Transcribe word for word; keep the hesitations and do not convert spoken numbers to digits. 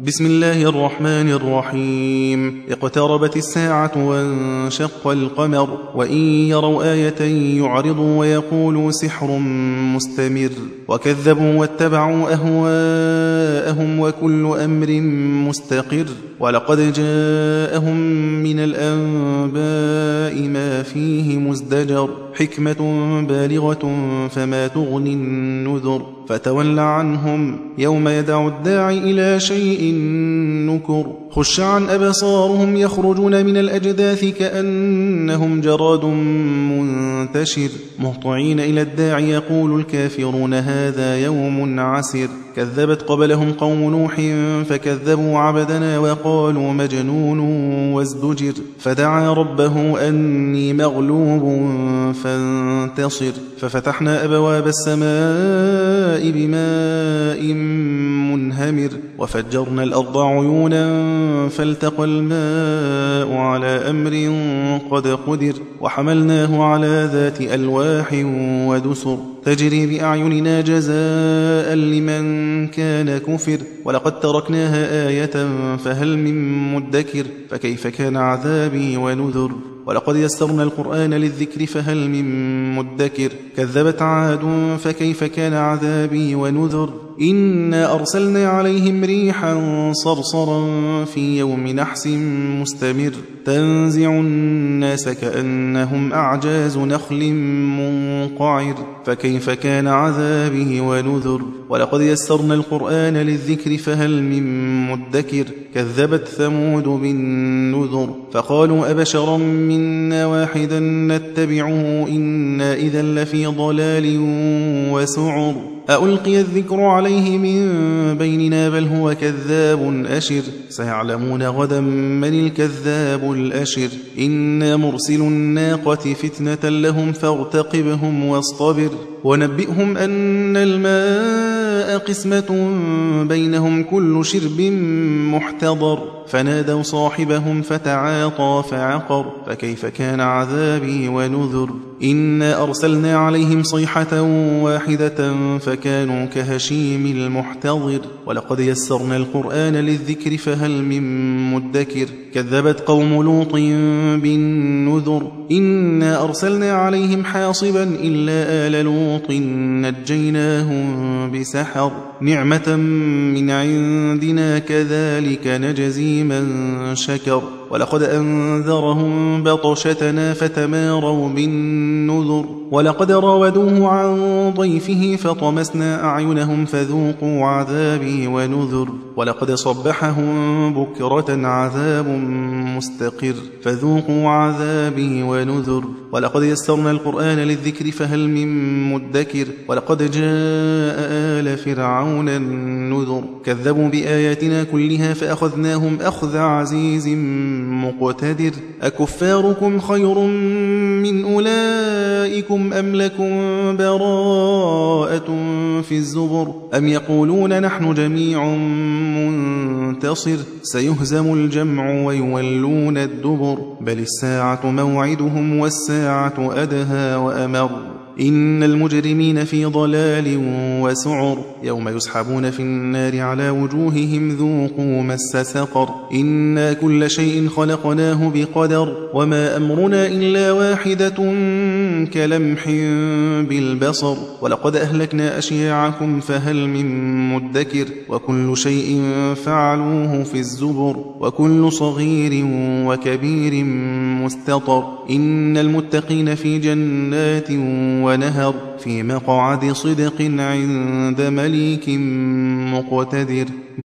بسم الله الرحمن الرحيم. اقتربت الساعة وانشق القمر وإن يروا آية يعرضوا ويقولوا سحر مستمر وكذبوا واتبعوا أهواءهم وكل أمر مستقر ولقد جاءهم من الأنباء ما فيه مزدجر حكمة بالغة فما تغني النذر فتول عنهم يوم يدع الداعي إلى شيء نكر خش عن أبصارهم يخرجون من الأجداث كأنهم جراد منتشر مهطعين إلى الداعي يقول الكافرون هذا يوم عسر كذبت قبلهم قوم نوح فكذبوا عبدنا وقالوا مجنون وازدجر فدعا ربه أني مغلوب فانتصر ففتحنا أبواب السماء بماء منهمر وفجرنا الأرض عيونا فالتقى الماء على أمر قد قدر وحملناه على ذات ألواح ودسر تجري بأعيننا جزاء لمن كان كفر ولقد تركناها آية فهل من مدكر فكيف كان عذابي ونذر ولقد يسرنا القرآن للذكر فهل من مدكر كذبت عاد فكيف كان عذابي ونذر إنا أرسلنا عليهم ريحا صرصرا في يوم نحس مستمر تنزع الناس كأنهم أعجاز نخل منقعر فكيف كان عذابه ونذر ولقد يسرنا القرآن للذكر فهل من مدكر كذبت ثمود بالنذر فقالوا أبشرا منا واحدا نتبعه إنا إذا لفي ضلال وسعر ألقي الذكر عليه من بيننا بل هو كذاب أشر سيعلمون غدا من الكذاب الأشر إنا مرسل الناقة فتنة لهم فارتقبهم واصطبر ونبئهم أن الماء قسمة بينهم كل شرب محتضر فنادوا صاحبهم فتعاطى فعقر فكيف كان عذابي ونذر إنا أرسلنا عليهم صيحة واحدة فكانوا كهشيم المحتضر ولقد يسرنا القرآن للذكر فهل من مدكر كذبت قوم لوط بالنذر إنا أرسلنا عليهم حاصبا إلا آل لوط نجيناهم بسحر نعمة من عندنا كذلك نجزي من شكر ولقد أنذرهم بطشتنا فتماروا بالنذر ولقد راودوه عن ضيفه فطمسنا أعينهم فذوقوا عذابي ونذر ولقد صبحهم بكرة عذاب مستقر فذوقوا عذابي ونذر ولقد يسرنا القرآن للذكر فهل من مدكر ولقد جاء آل فرعون النذر كذبوا بآياتنا كلها فأخذناهم أخذ عزيز مقتدر أكفاركم خير من أولئكم أم لكم براءة في الزبر أم يقولون نحن جميع منتصر سيهزم الجمع ويولون الدبر بل الساعة موعدهم والساعة أدهى وأمر إن المجرمين في ضلال وسعر يوم يسحبون في النار على وجوههم ذوقوا مس سقر إنا كل شيء خلقناه بقدر وما أمرنا إلا واحدة كلمح بالبصر ولقد أهلكنا أشياعكم فهل من مدكر وكل شيء فعلوه في الزبر وكل صغير وكبير مستطر إن المتقين في جنات ونهر في مقعد صدق عند مليك مقتدر